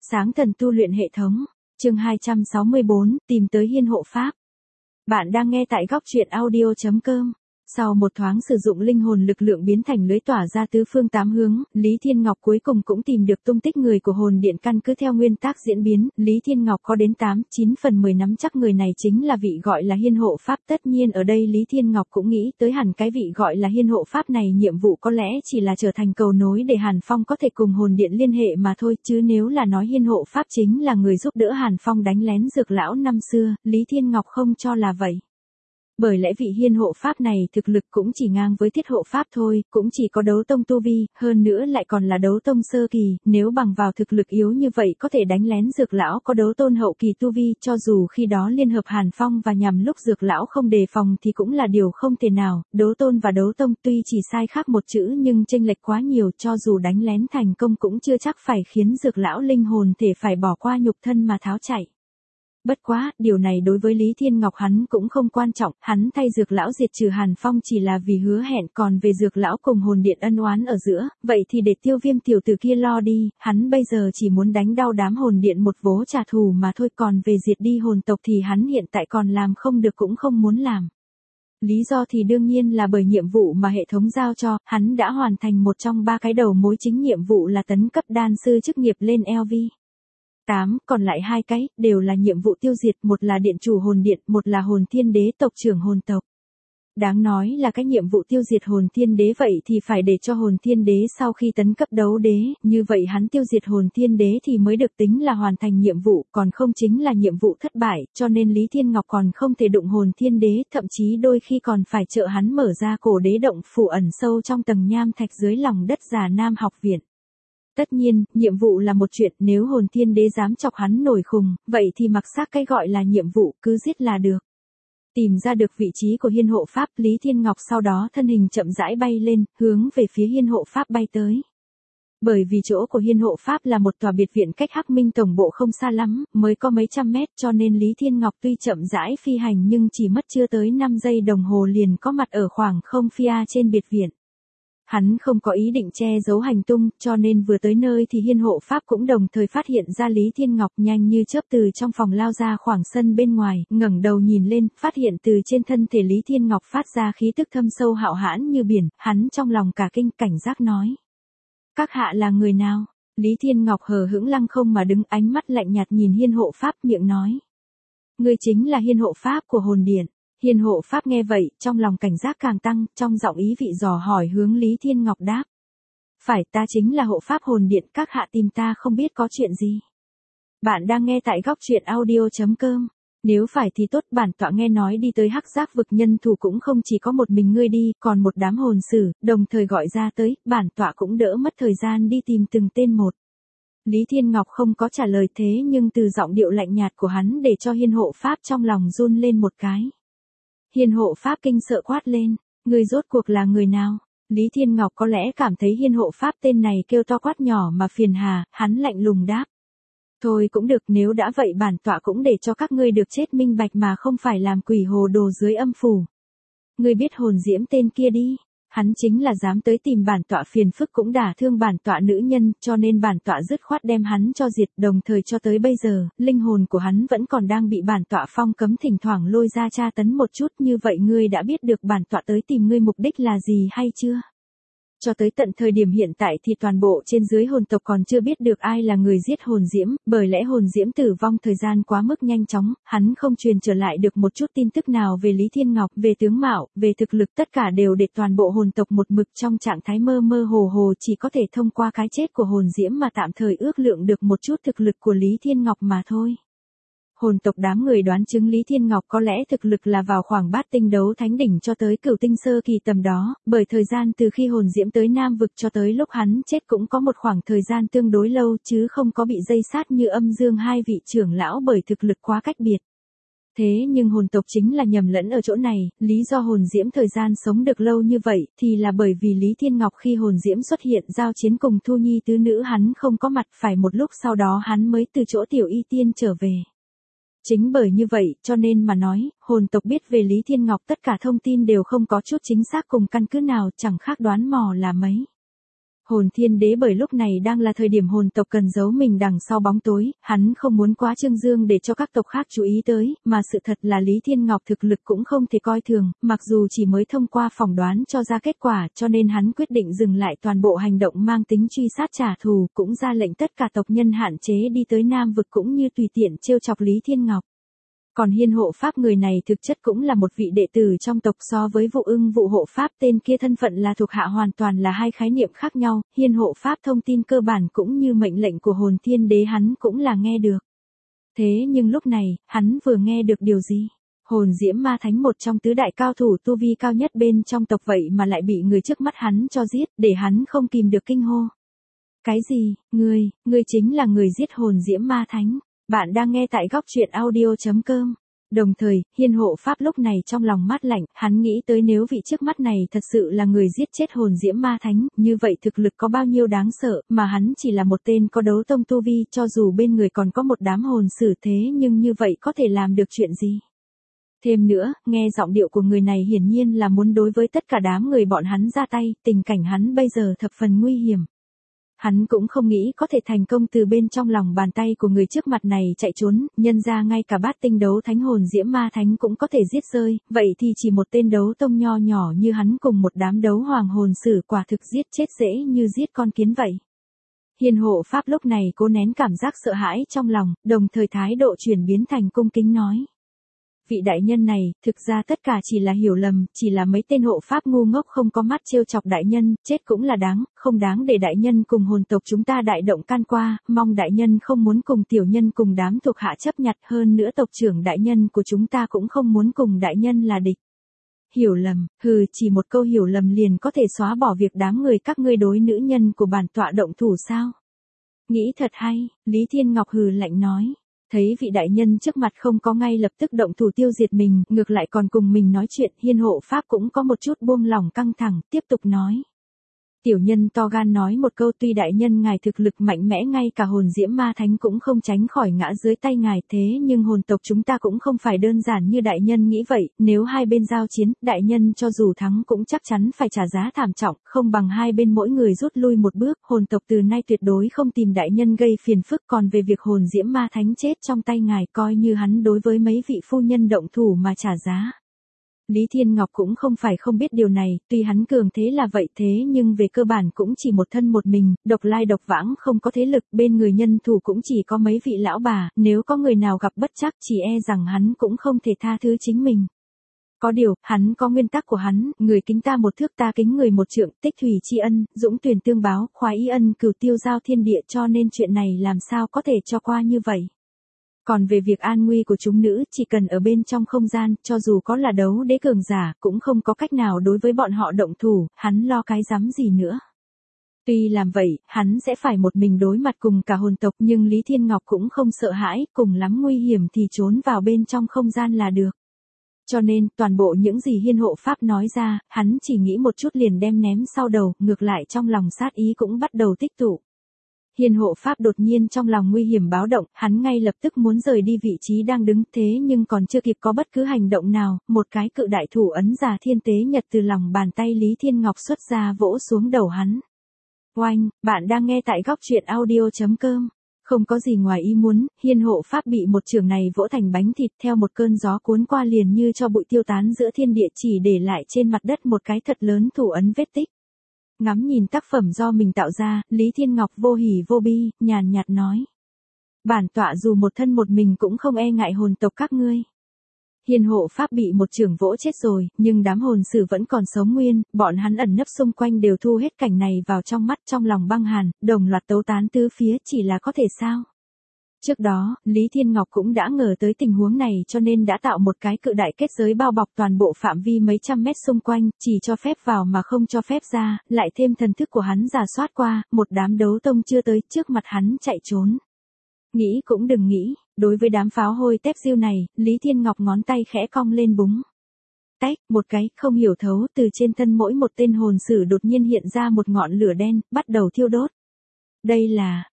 Sáng thần tu luyện hệ thống, chương 264, tìm tới hiên hộ pháp. Bạn đang nghe tại góc truyện audio.com. Sau một thoáng sử dụng linh hồn lực lượng biến thành lưới tỏa ra tứ phương tám hướng, Lý Thiên Ngọc cuối cùng cũng tìm được tung tích người của hồn điện. Căn cứ theo nguyên tắc diễn biến, Lý Thiên Ngọc có đến 8-9 phần 10 nắm chắc người này chính là vị gọi là hiên hộ pháp. Tất nhiên ở đây Lý Thiên Ngọc cũng nghĩ tới hẳn cái vị gọi là hiên hộ pháp này nhiệm vụ có lẽ chỉ là trở thành cầu nối để Hàn Phong có thể cùng hồn điện liên hệ mà thôi, chứ nếu là nói hiên hộ pháp chính là người giúp đỡ Hàn Phong đánh lén Dược lão năm xưa, Lý Thiên Ngọc không cho là vậy. Bởi lẽ vị hiên hộ pháp này thực lực cũng chỉ ngang với thiết hộ pháp thôi, cũng chỉ có đấu tông tu vi, hơn nữa lại còn là đấu tông sơ kỳ, nếu bằng vào thực lực yếu như vậy có thể đánh lén Dược lão có đấu tôn hậu kỳ tu vi, cho dù khi đó liên hợp Hàn Phong và nhằm lúc Dược lão không đề phòng thì cũng là điều không thể nào. Đấu tôn và đấu tông tuy chỉ sai khác một chữ nhưng chênh lệch quá nhiều, cho dù đánh lén thành công cũng chưa chắc phải khiến Dược lão linh hồn thể phải bỏ qua nhục thân mà tháo chạy. Bất quá, điều này đối với Lý Thiên Ngọc hắn cũng không quan trọng, hắn thay Dược lão diệt trừ Hàn Phong chỉ là vì hứa hẹn, còn về Dược lão cùng hồn điện ân oán ở giữa, vậy thì để Tiêu Viêm tiểu tử kia lo đi, hắn bây giờ chỉ muốn đánh đau đám hồn điện một vố trả thù mà thôi, còn về diệt đi hồn tộc thì hắn hiện tại còn làm không được cũng không muốn làm. Lý do thì đương nhiên là bởi nhiệm vụ mà hệ thống giao cho, hắn đã hoàn thành một trong 3 cái đầu mối chính, nhiệm vụ là tấn cấp đan sư chức nghiệp lên LV 8, còn lại 2 cái, đều là nhiệm vụ tiêu diệt, một là điện chủ hồn điện, một là hồn thiên đế tộc trưởng hồn tộc. Đáng nói là cái nhiệm vụ tiêu diệt hồn thiên đế vậy thì phải để cho hồn thiên đế sau khi tấn cấp đấu đế, như vậy hắn tiêu diệt hồn thiên đế thì mới được tính là hoàn thành nhiệm vụ, còn không chính là nhiệm vụ thất bại, cho nên Lý Thiên Ngọc còn không thể đụng hồn thiên đế, thậm chí đôi khi còn phải trợ hắn mở ra cổ đế động phủ ẩn sâu trong tầng nham thạch dưới lòng đất Già Nam học viện. Tất nhiên, nhiệm vụ là một chuyện, nếu hồn thiên đế dám chọc hắn nổi khùng, vậy thì mặc xác cái gọi là nhiệm vụ, cứ giết là được. Tìm ra được vị trí của hiên hộ pháp, Lý Thiên Ngọc sau đó thân hình chậm rãi bay lên, hướng về phía hiên hộ pháp bay tới. Bởi vì chỗ của hiên hộ pháp là một tòa biệt viện cách Hắc Minh tổng bộ không xa lắm, mới có mấy trăm mét, cho nên Lý Thiên Ngọc tuy chậm rãi phi hành nhưng chỉ mất chưa tới 5 giây đồng hồ liền có mặt ở khoảng không phía trên biệt viện. Hắn không có ý định che giấu hành tung, cho nên vừa tới nơi thì hiên hộ pháp cũng đồng thời phát hiện ra Lý Thiên Ngọc, nhanh như chớp từ trong phòng lao ra khoảng sân bên ngoài, ngẩng đầu nhìn lên, phát hiện từ trên thân thể Lý Thiên Ngọc phát ra khí tức thâm sâu hạo hãn như biển, hắn trong lòng cả kinh, cảnh giác nói: "Các hạ là người nào?" Lý Thiên Ngọc hờ hững lăng không mà đứng, ánh mắt lạnh nhạt nhìn hiên hộ pháp, miệng nói: "Ngươi chính là hiên hộ pháp của hồn điện." Hiên hộ pháp nghe vậy, trong lòng cảnh giác càng tăng, trong giọng ý vị dò hỏi hướng Lý Thiên Ngọc đáp: "Phải, ta chính là hộ pháp hồn điện, các hạ tìm ta không biết có chuyện gì." Bạn đang nghe tại góc truyện audio.com. Nếu phải thì tốt, bản tọa nghe nói đi tới Hắc Giác vực nhân thủ cũng không chỉ có một mình ngươi đi, còn một đám hồn sử, đồng thời gọi ra tới, bản tọa cũng đỡ mất thời gian đi tìm từng tên một. Lý Thiên Ngọc không có trả lời, thế nhưng từ giọng điệu lạnh nhạt của hắn để cho hiên hộ pháp trong lòng run lên một cái. Hiên hộ pháp kinh sợ quát lên: "Ngươi rốt cuộc là người nào?" Lý Thiên Ngọc có lẽ cảm thấy hiên hộ pháp tên này kêu to quát nhỏ mà phiền hà, hắn lạnh lùng đáp: "Thôi cũng được, nếu đã vậy bản tọa cũng để cho các ngươi được chết minh bạch mà không phải làm quỷ hồ đồ dưới âm phủ. Ngươi biết hồn diễm tên kia đi, hắn chính là dám tới tìm bản tọa phiền phức cũng đả thương bản tọa nữ nhân, cho nên bản tọa dứt khoát đem hắn cho diệt, đồng thời cho tới bây giờ, linh hồn của hắn vẫn còn đang bị bản tọa phong cấm, thỉnh thoảng lôi ra tra tấn một chút, như vậy ngươi đã biết được bản tọa tới tìm ngươi mục đích là gì hay chưa?" Cho tới tận thời điểm hiện tại thì toàn bộ trên dưới hồn tộc còn chưa biết được ai là người giết hồn diễm, bởi lẽ hồn diễm tử vong thời gian quá mức nhanh chóng, hắn không truyền trở lại được một chút tin tức nào về Lý Thiên Ngọc, về tướng mạo, về thực lực, tất cả đều để toàn bộ hồn tộc một mực trong trạng thái mơ mơ hồ hồ, chỉ có thể thông qua cái chết của hồn diễm mà tạm thời ước lượng được một chút thực lực của Lý Thiên Ngọc mà thôi. Hồn tộc đám người đoán chứng Lý Thiên Ngọc có lẽ thực lực là vào khoảng bát tinh đấu thánh đỉnh cho tới cửu tinh sơ kỳ tầm đó, bởi thời gian từ khi hồn diễm tới Nam vực cho tới lúc hắn chết cũng có một khoảng thời gian tương đối lâu, chứ không có bị dây sát như Âm Dương hai vị trưởng lão, bởi thực lực quá cách biệt. Thế nhưng hồn tộc chính là nhầm lẫn ở chỗ này, lý do hồn diễm thời gian sống được lâu như vậy thì là bởi vì Lý Thiên Ngọc khi hồn diễm xuất hiện giao chiến cùng Thu Nhi tứ nữ hắn không có mặt, phải một lúc sau đó hắn mới từ chỗ tiểu y tiên trở về. Chính bởi như vậy, cho nên mà nói, hồn tộc biết về Lý Thiên Ngọc tất cả thông tin đều không có chút chính xác cùng căn cứ nào, chẳng khác đoán mò là mấy. Hồn Thiên Đế bởi lúc này đang là thời điểm hồn tộc cần giấu mình đằng sau bóng tối, hắn không muốn quá trương dương để cho các tộc khác chú ý tới, mà sự thật là Lý Thiên Ngọc thực lực cũng không thể coi thường, mặc dù chỉ mới thông qua phỏng đoán cho ra kết quả, cho nên hắn quyết định dừng lại toàn bộ hành động mang tính truy sát trả thù, cũng ra lệnh tất cả tộc nhân hạn chế đi tới Nam vực cũng như tùy tiện trêu chọc Lý Thiên Ngọc. Còn Hiên Hộ Pháp người này thực chất cũng là một vị đệ tử trong tộc, so với Vụ Ưng Vụ Hộ Pháp tên kia thân phận là thuộc hạ hoàn toàn là hai khái niệm khác nhau, Hiên Hộ Pháp thông tin cơ bản cũng như mệnh lệnh của Hồn Thiên Đế hắn cũng là nghe được. Thế nhưng lúc này, hắn vừa nghe được điều gì? Hồn Diễm Ma Thánh một trong tứ đại cao thủ tu vi cao nhất bên trong tộc vậy mà lại bị người trước mắt hắn cho giết, để hắn không kìm được kinh hô. Cái gì? Ngươi chính là người giết Hồn Diễm Ma Thánh. Bạn đang nghe tại góc truyện audio.com. Đồng thời, Hiên Hộ Pháp lúc này trong lòng mát lạnh, hắn nghĩ tới nếu vị trước mắt này thật sự là người giết chết Hồn Diễm Ma Thánh, như vậy thực lực có bao nhiêu đáng sợ, mà hắn chỉ là một tên có đấu tông tu vi, cho dù bên người còn có một đám hồn sử thế nhưng như vậy có thể làm được chuyện gì? Thêm nữa, nghe giọng điệu của người này hiển nhiên là muốn đối với tất cả đám người bọn hắn ra tay, tình cảnh hắn bây giờ thập phần nguy hiểm. Hắn cũng không nghĩ có thể thành công từ bên trong lòng bàn tay của người trước mặt này chạy trốn, nhân ra ngay cả bát tinh đấu thánh Hồn Diễm Ma Thánh cũng có thể giết rơi, vậy thì chỉ một tên đấu tông nho nhỏ như hắn cùng một đám đấu hoàng hồn sử quả thực giết chết dễ như giết con kiến vậy. Hiên Hộ Pháp lúc này cố nén cảm giác sợ hãi trong lòng, đồng thời thái độ chuyển biến thành cung kính nói. Vị đại nhân này, thực ra tất cả chỉ là hiểu lầm, chỉ là mấy tên hộ pháp ngu ngốc không có mắt trêu chọc đại nhân, chết cũng là đáng, không đáng để đại nhân cùng hồn tộc chúng ta đại động can qua, mong đại nhân không muốn cùng tiểu nhân cùng đám thuộc hạ chấp nhặt, hơn nữa tộc trưởng đại nhân của chúng ta cũng không muốn cùng đại nhân là địch. Hiểu lầm, chỉ một câu hiểu lầm liền có thể xóa bỏ việc đám người các ngươi đối nữ nhân của bản tọa động thủ sao? Nghĩ thật hay, Lý Thiên Ngọc lạnh nói. Thấy vị đại nhân trước mặt không có ngay lập tức động thủ tiêu diệt mình, ngược lại còn cùng mình nói chuyện, Hiên Hộ Pháp cũng có một chút buông lỏng căng thẳng, tiếp tục nói. Tiểu nhân to gan nói một câu, tuy đại nhân ngài thực lực mạnh mẽ ngay cả Hồn Diễm Ma Thánh cũng không tránh khỏi ngã dưới tay ngài, thế nhưng hồn tộc chúng ta cũng không phải đơn giản như đại nhân nghĩ vậy, nếu hai bên giao chiến, đại nhân cho dù thắng cũng chắc chắn phải trả giá thảm trọng, không bằng hai bên mỗi người rút lui một bước, hồn tộc từ nay tuyệt đối không tìm đại nhân gây phiền phức, còn về việc Hồn Diễm Ma Thánh chết trong tay ngài coi như hắn đối với mấy vị phu nhân động thủ mà trả giá. Lý Thiên Ngọc cũng không phải không biết điều này, tuy hắn cường thế là vậy thế nhưng về cơ bản cũng chỉ một thân một mình, độc lai độc vãng không có thế lực, bên người nhân thủ cũng chỉ có mấy vị lão bà, nếu có người nào gặp bất trắc chỉ e rằng hắn cũng không thể tha thứ chính mình. Có điều, hắn có nguyên tắc của hắn, người kính ta một thước ta kính người một trượng, tích thủy tri ân, dũng tuyển tương báo, khoái ý ân cửu tiêu giao thiên địa, cho nên chuyện này làm sao có thể cho qua như vậy. Còn về việc an nguy của chúng nữ, chỉ cần ở bên trong không gian, cho dù có là đấu đế cường giả, cũng không có cách nào đối với bọn họ động thủ, hắn lo cái rắm gì nữa. Tuy làm vậy, hắn sẽ phải một mình đối mặt cùng cả hồn tộc, nhưng Lý Thiên Ngọc cũng không sợ hãi, cùng lắm nguy hiểm thì trốn vào bên trong không gian là được. Cho nên, toàn bộ những gì Hiên Hộ Pháp nói ra, hắn chỉ nghĩ một chút liền đem ném sau đầu, ngược lại trong lòng sát ý cũng bắt đầu tích tụ. Hiên Hộ Pháp đột nhiên trong lòng nguy hiểm báo động, hắn ngay lập tức muốn rời đi vị trí đang đứng, thế nhưng còn chưa kịp có bất cứ hành động nào, một cái cự đại thủ ấn giả thiên tế nhật từ lòng bàn tay Lý Thiên Ngọc xuất ra vỗ xuống đầu hắn. Oanh, bạn đang nghe tại góc truyện audio.com. Không có gì ngoài ý muốn, Hiên Hộ Pháp bị một chưởng này vỗ thành bánh thịt, theo một cơn gió cuốn qua liền như cho bụi tiêu tán giữa thiên địa, chỉ để lại trên mặt đất một cái thật lớn thủ ấn vết tích. Ngắm nhìn tác phẩm do mình tạo ra, Lý Thiên Ngọc vô hỉ vô bi, nhàn nhạt nói. Bản tọa dù một thân một mình cũng không e ngại hồn tộc các ngươi. Hiên Hộ Pháp bị một chưởng vỗ chết rồi, nhưng đám hồn sử vẫn còn sống nguyên, bọn hắn ẩn nấp xung quanh đều thu hết cảnh này vào trong mắt, trong lòng băng hàn, đồng loạt tấu tán tứ phía, chỉ là có thể sao. Trước đó, Lý Thiên Ngọc cũng đã ngờ tới tình huống này cho nên đã tạo một cái cự đại kết giới bao bọc toàn bộ phạm vi mấy trăm mét xung quanh, chỉ cho phép vào mà không cho phép ra, lại thêm thần thức của hắn rà soát qua, một đám đấu tông chưa tới trước mặt hắn chạy trốn. Nghĩ cũng đừng nghĩ, đối với đám pháo hôi tép diêu này, Lý Thiên Ngọc ngón tay khẽ cong lên búng. Tách, một cái, không hiểu thấu, từ trên thân mỗi một tên hồn sử đột nhiên hiện ra một ngọn lửa đen, bắt đầu thiêu đốt. Đây là,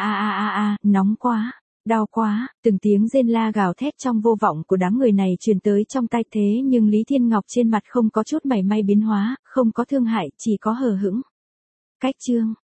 nóng quá. Đau quá, từng tiếng rên la gào thét trong vô vọng của đám người này truyền tới trong tai, thế nhưng Lý Thiên Ngọc trên mặt không có chút mảy may biến hóa, không có thương hại, chỉ có hờ hững. Cách chương,